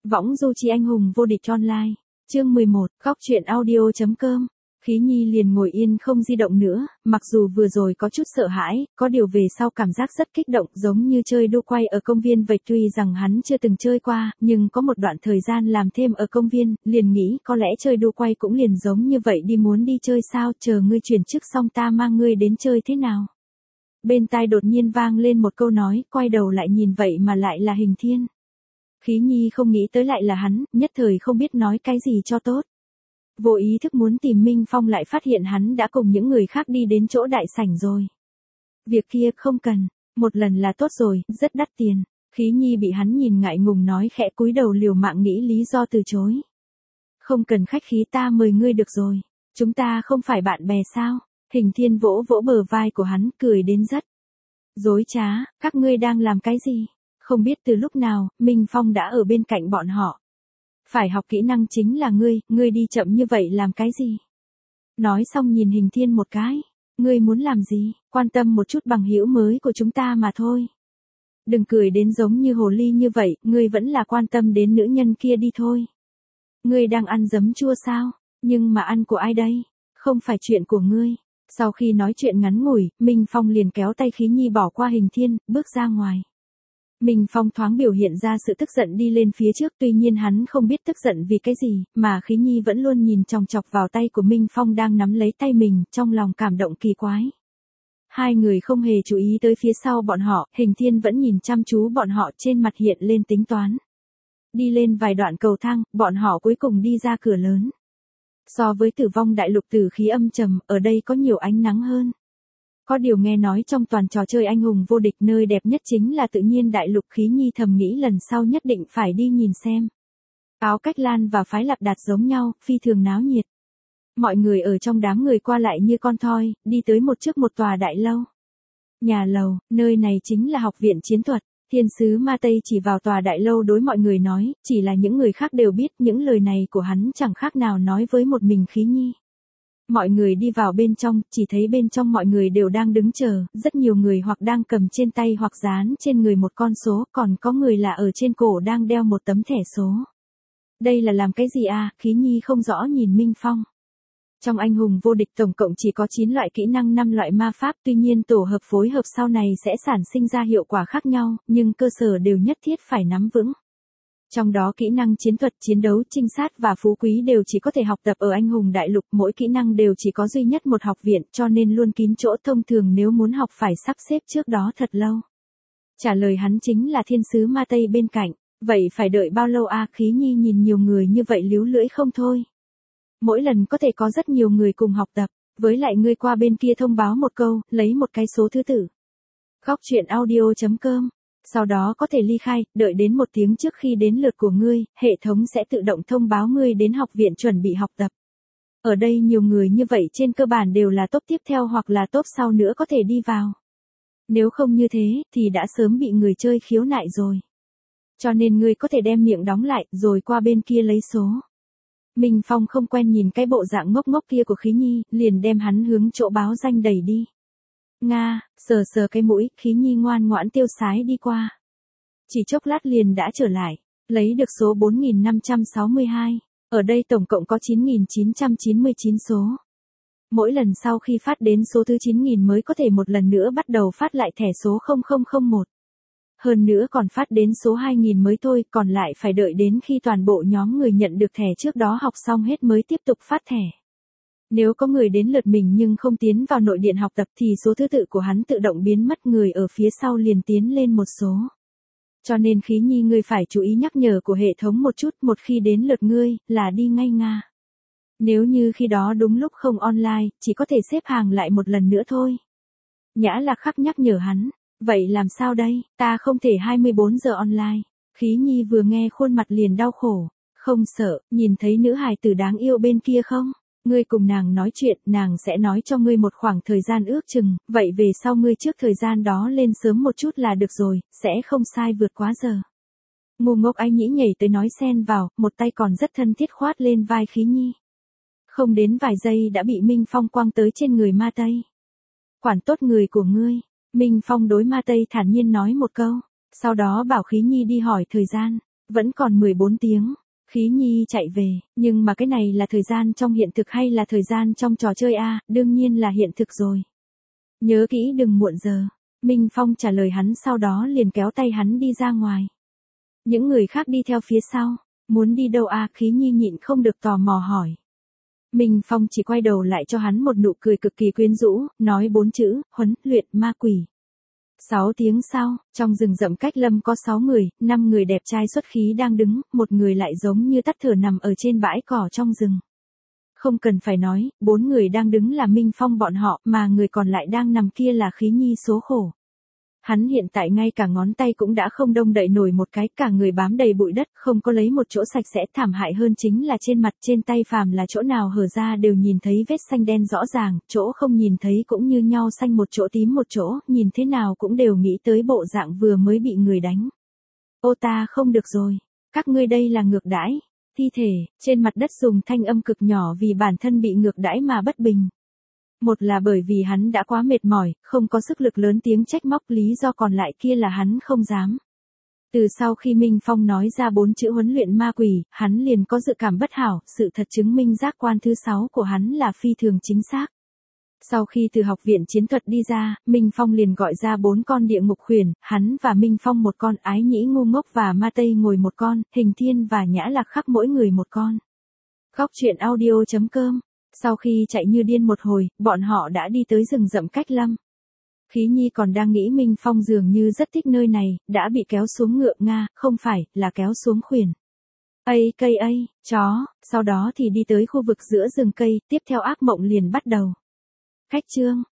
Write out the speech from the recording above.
Võng du chi anh hùng vô địch online. Chương 11, góc truyện audio.com. Khí Nhi liền ngồi yên không di động nữa, mặc dù vừa rồi có chút sợ hãi, có điều về sau cảm giác rất kích động giống như chơi đu quay ở công viên vậy. Tuy rằng hắn chưa từng chơi qua, nhưng có một đoạn thời gian làm thêm ở công viên, liền nghĩ có lẽ chơi đu quay cũng liền giống như vậy đi, muốn đi chơi sao, chờ ngươi chuyển chức xong ta mang ngươi đến chơi thế nào. Bên tai đột nhiên vang lên một câu nói, quay đầu lại nhìn vậy mà lại là Hình Thiên. Khí Nhi không nghĩ tới lại là hắn, nhất thời không biết nói cái gì cho tốt. Vô ý thức muốn tìm Minh Phong lại phát hiện hắn đã cùng những người khác đi đến chỗ đại sảnh rồi. Việc kia không cần, một lần là tốt rồi, rất đắt tiền. Khí Nhi bị hắn nhìn ngại ngùng nói khẽ, cúi đầu liều mạng nghĩ lý do từ chối. Không cần khách khí, ta mời ngươi được rồi. Chúng ta không phải bạn bè sao? Hình Thiên vỗ vỗ bờ vai của hắn, cười đến rất dối trá. Các ngươi đang làm cái gì? Không biết từ lúc nào, Minh Phong đã ở bên cạnh bọn họ. Phải học kỹ năng chính là ngươi đi chậm như vậy làm cái gì? Nói xong nhìn Hình Thiên một cái. Ngươi muốn làm gì? Quan tâm một chút bằng hữu mới của chúng ta mà thôi. Đừng cười đến giống như hồ ly như vậy, ngươi vẫn là quan tâm đến nữ nhân kia đi thôi. Ngươi đang ăn giấm chua sao? Nhưng mà ăn của ai đây? Không phải chuyện của ngươi. Sau khi nói chuyện ngắn ngủi, Minh Phong liền kéo tay Khí Nhi bỏ qua Hình Thiên, bước ra ngoài. Minh Phong thoáng biểu hiện ra sự tức giận đi lên phía trước, tuy nhiên hắn không biết tức giận vì cái gì, mà Khí Nhi vẫn luôn nhìn chòng chọc vào tay của Minh Phong đang nắm lấy tay mình, trong lòng cảm động kỳ quái. Hai người không hề chú ý tới phía sau bọn họ, Hình Thiên vẫn nhìn chăm chú bọn họ, trên mặt hiện lên tính toán. Đi lên vài đoạn cầu thang, bọn họ cuối cùng đi ra cửa lớn. So với Tử Vong Đại Lục tử khí âm trầm, ở đây có nhiều ánh nắng hơn. Có điều nghe nói trong toàn trò chơi anh hùng vô địch nơi đẹp nhất chính là tự nhiên đại lục. Khí Nhi thầm nghĩ lần sau nhất định phải đi nhìn xem. Áo Cách Lan và Phái Lạp Đạt giống nhau, phi thường náo nhiệt. Mọi người ở trong đám người qua lại như con thoi, đi tới trước một tòa đại lâu. Nhà lầu, nơi này chính là học viện chiến thuật. Thiên sứ Ma Tây chỉ vào tòa đại lâu đối mọi người nói, chỉ là những người khác đều biết những lời này của hắn chẳng khác nào nói với một mình Khí Nhi. Mọi người đi vào bên trong, chỉ thấy bên trong mọi người đều đang đứng chờ, rất nhiều người hoặc đang cầm trên tay hoặc dán trên người một con số, còn có người là ở trên cổ đang đeo một tấm thẻ số. Đây là làm cái gì à? Khí Nhi không rõ nhìn Minh Phong. Trong anh hùng vô địch tổng cộng chỉ có 9 loại kỹ năng, 5 loại ma pháp, tuy nhiên tổ hợp phối hợp sau này sẽ sản sinh ra hiệu quả khác nhau, nhưng cơ sở đều nhất thiết phải nắm vững. Trong đó kỹ năng chiến thuật, chiến đấu, trinh sát và phú quý đều chỉ có thể học tập ở anh hùng đại lục, mỗi kỹ năng đều chỉ có duy nhất một học viện, cho nên luôn kín chỗ, thông thường nếu muốn học phải sắp xếp trước đó thật lâu. Trả lời hắn chính là thiên sứ Ma Tây bên cạnh. Vậy phải đợi bao lâu à? Khí Nhi nhìn nhiều người như vậy líu lưỡi không thôi. Mỗi lần có thể có rất nhiều người cùng học tập, với lại ngươi qua bên kia thông báo một câu, lấy một cái số thứ tự. Góc truyện audio.com. Sau đó có thể ly khai, đợi đến 1 tiếng trước khi đến lượt của ngươi, hệ thống sẽ tự động thông báo ngươi đến học viện chuẩn bị học tập. Ở đây nhiều người như vậy trên cơ bản đều là top tiếp theo hoặc là top sau nữa có thể đi vào. Nếu không như thế, thì đã sớm bị người chơi khiếu nại rồi. Cho nên ngươi có thể đem miệng đóng lại, rồi qua bên kia lấy số. Minh Phong không quen nhìn cái bộ dạng ngốc ngốc kia của Khí Nhi, liền đem hắn hướng chỗ báo danh đẩy đi. Nga, sờ sờ cái mũi, Khí Nhi ngoan ngoãn tiêu sái đi qua. Chỉ chốc lát liền đã trở lại, lấy được số 4562, ở đây tổng cộng có 9999 số. Mỗi lần sau khi phát đến số thứ 9000 mới có thể một lần nữa bắt đầu phát lại thẻ số 0001. Hơn nữa còn phát đến số 2000 mới thôi, còn lại phải đợi đến khi toàn bộ nhóm người nhận được thẻ trước đó học xong hết mới tiếp tục phát thẻ. Nếu có người đến lượt mình nhưng không tiến vào nội điện học tập thì số thứ tự của hắn tự động biến mất, người ở phía sau liền tiến lên một số. Cho nên Khí Nhi ngươi phải chú ý nhắc nhở của hệ thống một chút, một khi đến lượt ngươi, là đi ngay Nga. Nếu như khi đó đúng lúc không online, chỉ có thể xếp hàng lại một lần nữa thôi. Nhã Lạc khắc nhắc nhở hắn, vậy làm sao đây, ta không thể 24 giờ online. Khí Nhi vừa nghe khuôn mặt liền đau khổ, không sợ, nhìn thấy nữ hài tử đáng yêu bên kia không? Ngươi cùng nàng nói chuyện, nàng sẽ nói cho ngươi một khoảng thời gian ước chừng, vậy về sau ngươi trước thời gian đó lên sớm một chút là được rồi, sẽ không sai vượt quá giờ. Ngu ngốc Ái Nhĩ nhảy tới nói xen vào, một tay còn rất thân thiết khoát lên vai Khí Nhi. Không đến vài giây đã bị Minh Phong quăng tới trên người Ma Tây. Quản tốt người của ngươi, Minh Phong đối Ma Tây thản nhiên nói một câu, sau đó bảo Khí Nhi đi hỏi thời gian. Vẫn còn 14 tiếng. Khí Nhi chạy về, nhưng mà cái này là thời gian trong hiện thực hay là thời gian trong trò chơi a? Đương nhiên là hiện thực rồi. Nhớ kỹ đừng muộn giờ. Minh Phong trả lời hắn sau đó liền kéo tay hắn đi ra ngoài. Những người khác đi theo phía sau. Muốn đi đâu a? Khí Nhi nhịn không được tò mò hỏi. Minh Phong chỉ quay đầu lại cho hắn một nụ cười cực kỳ quyến rũ, nói 4 chữ, huấn luyện ma quỷ. 6 tiếng sau, trong rừng rậm cách lâm có 6 người, 5 người đẹp trai xuất khí đang đứng, một người lại giống như tắt thở nằm ở trên bãi cỏ trong rừng. Không cần phải nói, 4 người đang đứng là Minh Phong bọn họ, mà người còn lại đang nằm kia là Khí Nhi số khổ. Hắn hiện tại ngay cả ngón tay cũng đã không đông đậy nổi một cái, cả người bám đầy bụi đất, không có lấy một chỗ sạch sẽ. Thảm hại hơn chính là trên mặt trên tay phàm là chỗ nào hở ra đều nhìn thấy vết xanh đen rõ ràng, chỗ không nhìn thấy cũng như nhau xanh một chỗ tím một chỗ, nhìn thế nào cũng đều nghĩ tới bộ dạng vừa mới bị người đánh. Ô ta không được rồi, các ngươi đây là ngược đãi. Thi thể, trên mặt đất dùng thanh âm cực nhỏ vì bản thân bị ngược đãi mà bất bình. Một là bởi vì hắn đã quá mệt mỏi, không có sức lực lớn tiếng trách móc, lý do còn lại kia là hắn không dám. Từ sau khi Minh Phong nói ra 4 chữ huấn luyện ma quỷ, hắn liền có dự cảm bất hảo, sự thật chứng minh giác quan thứ 6 của hắn là phi thường chính xác. Sau khi từ học viện chiến thuật đi ra, Minh Phong liền gọi ra 4 con địa ngục khuyển, hắn và Minh Phong một con, Ái Nhĩ ngu ngốc và Ma Tây ngồi một con, Hình Thiên và Nhã Lạc Khắc mỗi người một con. Góc truyện audio.com. Sau khi chạy như điên một hồi, bọn họ đã đi tới rừng rậm cách lâm. Khí Nhi còn đang nghĩ Minh Phong dường như rất thích nơi này, đã bị kéo xuống ngựa Nga, không phải, là kéo xuống khuyển. Ây cây ây, chó, sau đó thì đi tới khu vực giữa rừng cây, tiếp theo ác mộng liền bắt đầu. Khách chương.